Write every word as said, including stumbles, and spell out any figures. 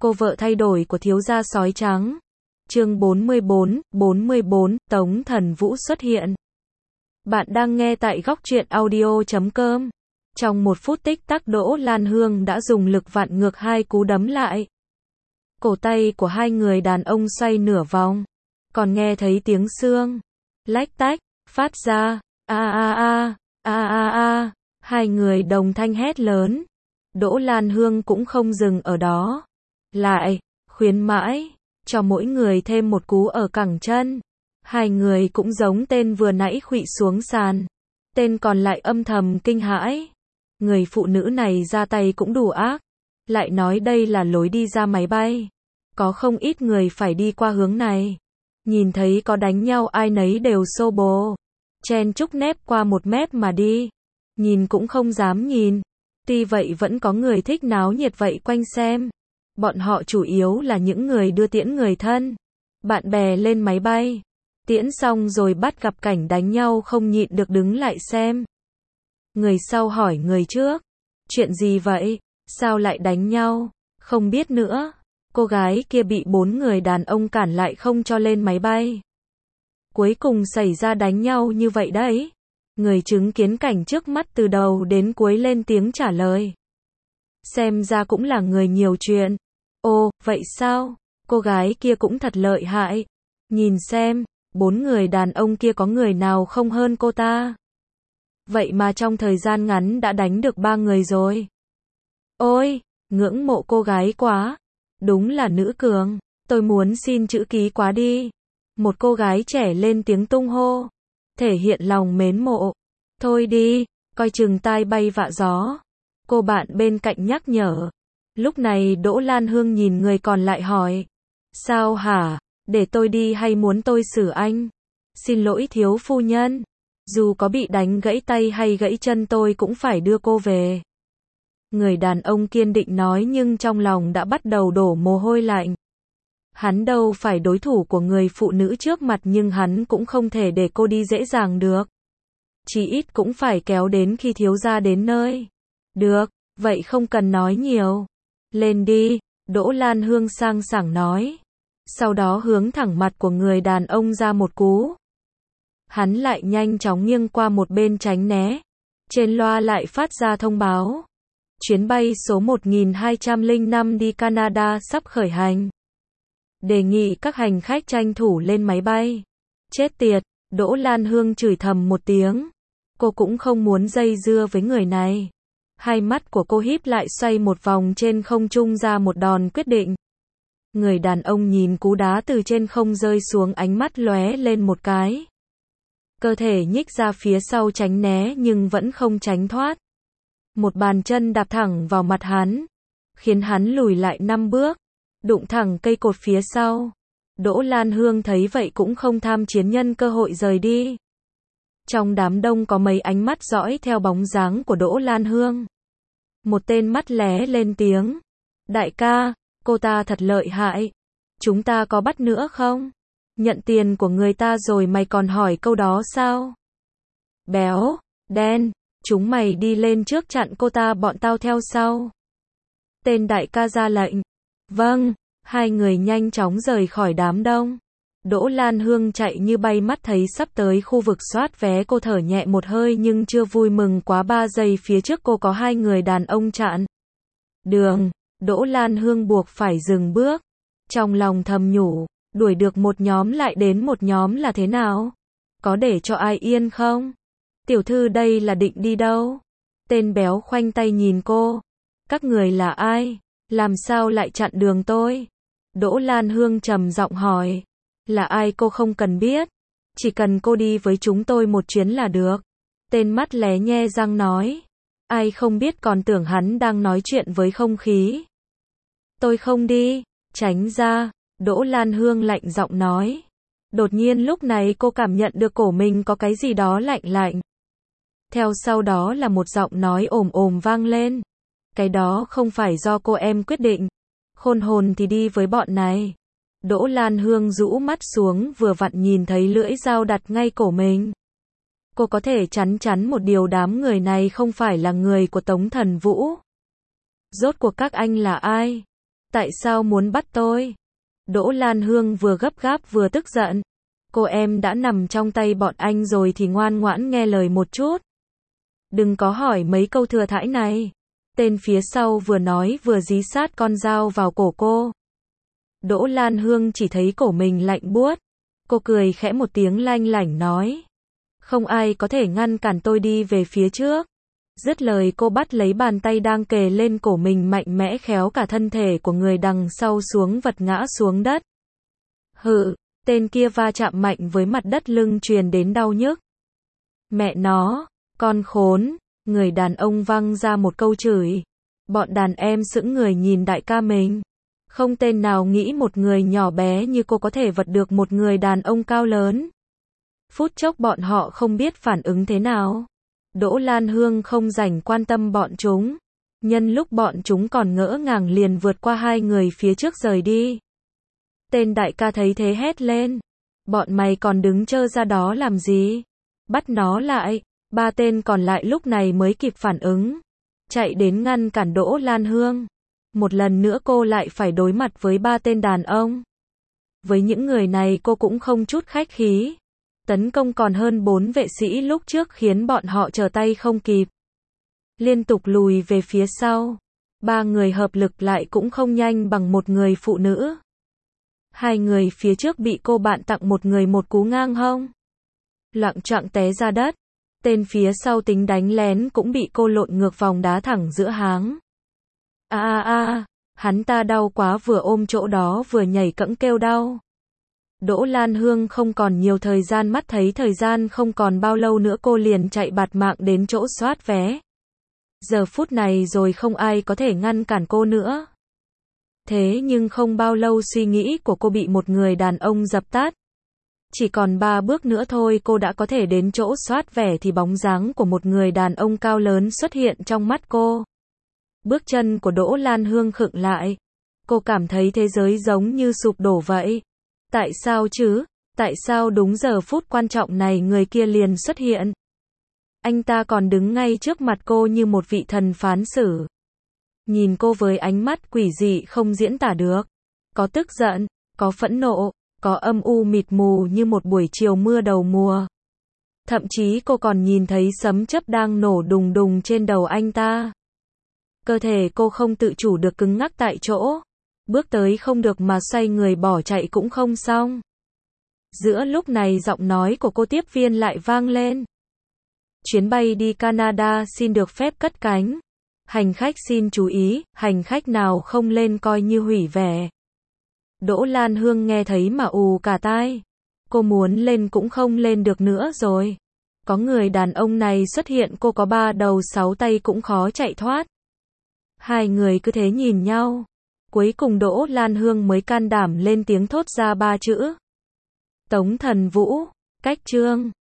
Cô vợ thay đổi của thiếu gia sói trắng. Chương bốn mươi bốn, bốn mươi bốn, Tống Thần Vũ xuất hiện. Bạn đang nghe tại góc truyện audio chấm com. Trong một phút tích tắc Đỗ Lan Hương đã dùng lực vặn ngược hai cú đấm lại. Cổ tay của hai người đàn ông xoay nửa vòng. Còn nghe thấy tiếng xương lách tách phát ra. A a a, a a a. Hai người đồng thanh hét lớn. Đỗ Lan Hương cũng không dừng ở đó. Lại khuyến mãi cho mỗi người thêm một cú ở cẳng chân. Hai người cũng giống tên vừa nãy khuỵu xuống sàn. Tên còn lại âm thầm kinh hãi. Người phụ nữ này ra tay cũng đủ ác. Lại nói đây là lối đi ra máy bay. Có không ít người phải đi qua hướng này. Nhìn thấy có đánh nhau ai nấy đều xô bồ. Chen chúc nép qua một mét mà đi. Nhìn cũng không dám nhìn. Tuy vậy vẫn có người thích náo nhiệt vậy quanh xem. Bọn họ chủ yếu là những người đưa tiễn người thân, bạn bè lên máy bay. Tiễn xong rồi bắt gặp cảnh đánh nhau không nhịn được đứng lại xem. Người sau hỏi người trước. Chuyện gì vậy? Sao lại đánh nhau? Không biết nữa. Cô gái kia bị bốn người đàn ông cản lại không cho lên máy bay. Cuối cùng xảy ra đánh nhau như vậy đấy. Người chứng kiến cảnh trước mắt từ đầu đến cuối lên tiếng trả lời. Xem ra cũng là người nhiều chuyện. Ồ, vậy sao? Cô gái kia cũng thật lợi hại. Nhìn xem, bốn người đàn ông kia có người nào không hơn cô ta. Vậy mà trong thời gian ngắn đã đánh được ba người rồi. Ôi, ngưỡng mộ cô gái quá. Đúng là nữ cường. Tôi muốn xin chữ ký quá đi. Một cô gái trẻ lên tiếng tung hô. Thể hiện lòng mến mộ. Thôi đi, coi chừng tai bay vạ gió. Cô bạn bên cạnh nhắc nhở. Lúc này Đỗ Lan Hương nhìn người còn lại hỏi. Sao hả? Để tôi đi hay muốn tôi xử anh? Xin lỗi thiếu phu nhân. Dù có bị đánh gãy tay hay gãy chân tôi cũng phải đưa cô về. Người đàn ông kiên định nói nhưng trong lòng đã bắt đầu đổ mồ hôi lạnh. Hắn đâu phải đối thủ của người phụ nữ trước mặt nhưng hắn cũng không thể để cô đi dễ dàng được. Chỉ ít cũng phải kéo đến khi thiếu gia đến nơi. Được, vậy không cần nói nhiều. Lên đi, Đỗ Lan Hương sang sảng nói. Sau đó hướng thẳng mặt của người đàn ông ra một cú. Hắn lại nhanh chóng nghiêng qua một bên tránh né. Trên loa lại phát ra thông báo. Chuyến bay số một nghìn hai trăm lẻ năm đi Canada sắp khởi hành. Đề nghị các hành khách tranh thủ lên máy bay. Chết tiệt, Đỗ Lan Hương chửi thầm một tiếng. Cô cũng không muốn dây dưa với người này. Hai mắt của cô híp lại xoay một vòng trên không trung ra một đòn quyết định. Người đàn ông nhìn cú đá từ trên không rơi xuống ánh mắt lóe lên một cái. Cơ thể nhích ra phía sau tránh né nhưng vẫn không tránh thoát. Một bàn chân đạp thẳng vào mặt hắn. Khiến hắn lùi lại năm bước. Đụng thẳng cây cột phía sau. Đỗ Lan Hương thấy vậy cũng không tham chiến nhân cơ hội rời đi. Trong đám đông có mấy ánh mắt dõi theo bóng dáng của Đỗ Lan Hương. Một tên mắt lé lên tiếng. Đại ca, cô ta thật lợi hại. Chúng ta có bắt nữa không? Nhận tiền của người ta rồi mày còn hỏi câu đó sao? Béo, đen, chúng mày đi lên trước chặn cô ta bọn tao theo sau. Tên đại ca ra lệnh. Vâng, hai người nhanh chóng rời khỏi đám đông. Đỗ Lan Hương chạy như bay mắt thấy sắp tới khu vực soát vé cô thở nhẹ một hơi nhưng chưa vui mừng quá ba giây phía trước cô có hai người đàn ông chặn đường. Đỗ Lan Hương buộc phải dừng bước. Trong lòng thầm nhủ, đuổi được một nhóm lại đến một nhóm là thế nào? Có để cho ai yên không? Tiểu thư đây là định đi đâu? Tên béo khoanh tay nhìn cô. Các người là ai? Làm sao lại chặn đường tôi? Đỗ Lan Hương trầm giọng hỏi. Là ai cô không cần biết. Chỉ cần cô đi với chúng tôi một chuyến là được. Tên mắt lé nhe răng nói. Ai không biết còn tưởng hắn đang nói chuyện với không khí. Tôi không đi. Tránh ra. Đỗ Lan Hương lạnh giọng nói. Đột nhiên lúc này cô cảm nhận được cổ mình có cái gì đó lạnh lạnh. Theo sau đó là một giọng nói ồm ồm vang lên. Cái đó không phải do cô em quyết định. Khôn hồn thì đi với bọn này. Đỗ Lan Hương rũ mắt xuống vừa vặn nhìn thấy lưỡi dao đặt ngay cổ mình. Cô có thể chắn chắn một điều đám người này không phải là người của Tống Thần Vũ. Rốt cuộc các anh là ai? Tại sao muốn bắt tôi? Đỗ Lan Hương vừa gấp gáp vừa tức giận. Cô em đã nằm trong tay bọn anh rồi thì ngoan ngoãn nghe lời một chút. Đừng có hỏi mấy câu thừa thãi này. Tên phía sau vừa nói vừa dí sát con dao vào cổ cô. Đỗ Lan Hương chỉ thấy cổ mình lạnh buốt. Cô cười khẽ một tiếng lanh lảnh nói. Không ai có thể ngăn cản tôi đi về phía trước. Dứt lời cô bắt lấy bàn tay đang kề lên cổ mình mạnh mẽ khéo cả thân thể của người đằng sau xuống vật ngã xuống đất. Hự, tên kia va chạm mạnh với mặt đất lưng truyền đến đau nhức. Mẹ nó, con khốn, người đàn ông văng ra một câu chửi. Bọn đàn em sững người nhìn đại ca mình. Không tên nào nghĩ một người nhỏ bé như cô có thể vật được một người đàn ông cao lớn. Phút chốc bọn họ không biết phản ứng thế nào. Đỗ Lan Hương không rảnh quan tâm bọn chúng. Nhân lúc bọn chúng còn ngỡ ngàng liền vượt qua hai người phía trước rời đi. Tên đại ca thấy thế hét lên. Bọn mày còn đứng trơ ra đó làm gì? Bắt nó lại. Ba tên còn lại lúc này mới kịp phản ứng. Chạy đến ngăn cản Đỗ Lan Hương. Một lần nữa cô lại phải đối mặt với ba tên đàn ông. Với những người này cô cũng không chút khách khí. Tấn công còn hơn bốn vệ sĩ lúc trước khiến bọn họ trở tay không kịp. Liên tục lùi về phía sau. Ba người hợp lực lại cũng không nhanh bằng một người phụ nữ. Hai người phía trước bị cô bạn tặng một người một cú ngang hông. Loạng choạng té ra đất. Tên phía sau tính đánh lén cũng bị cô lộn ngược vòng đá thẳng giữa háng. A a a, hắn ta đau quá vừa ôm chỗ đó vừa nhảy cẫng kêu đau. Đỗ Lan Hương không còn nhiều thời gian mắt thấy thời gian không còn bao lâu nữa cô liền chạy bạt mạng đến chỗ soát vé. Giờ phút này rồi không ai có thể ngăn cản cô nữa. Thế nhưng không bao lâu suy nghĩ của cô bị một người đàn ông dập tắt. Chỉ còn ba bước nữa thôi cô đã có thể đến chỗ soát vé thì bóng dáng của một người đàn ông cao lớn xuất hiện trong mắt cô. Bước chân của Đỗ Lan Hương khựng lại. Cô cảm thấy thế giới giống như sụp đổ vậy. Tại sao chứ? Tại sao đúng giờ phút quan trọng này người kia liền xuất hiện? Anh ta còn đứng ngay trước mặt cô như một vị thần phán xử. Nhìn cô với ánh mắt quỷ dị không diễn tả được. Có tức giận, có phẫn nộ, có âm u mịt mù như một buổi chiều mưa đầu mùa. Thậm chí cô còn nhìn thấy sấm chớp đang nổ đùng đùng trên đầu anh ta. Cơ thể cô không tự chủ được cứng ngắc tại chỗ. Bước tới không được mà xoay người bỏ chạy cũng không xong. Giữa lúc này giọng nói của cô tiếp viên lại vang lên. Chuyến bay đi Canada xin được phép cất cánh. Hành khách xin chú ý, hành khách nào không lên coi như hủy vé. Đỗ Lan Hương nghe thấy mà ù cả tai. Cô muốn lên cũng không lên được nữa rồi. Có người đàn ông này xuất hiện cô có ba đầu sáu tay cũng khó chạy thoát. Hai người cứ thế nhìn nhau. Cuối cùng Đỗ Lan Hương mới can đảm lên tiếng thốt ra ba chữ. Tống Thần Vũ, cách chương.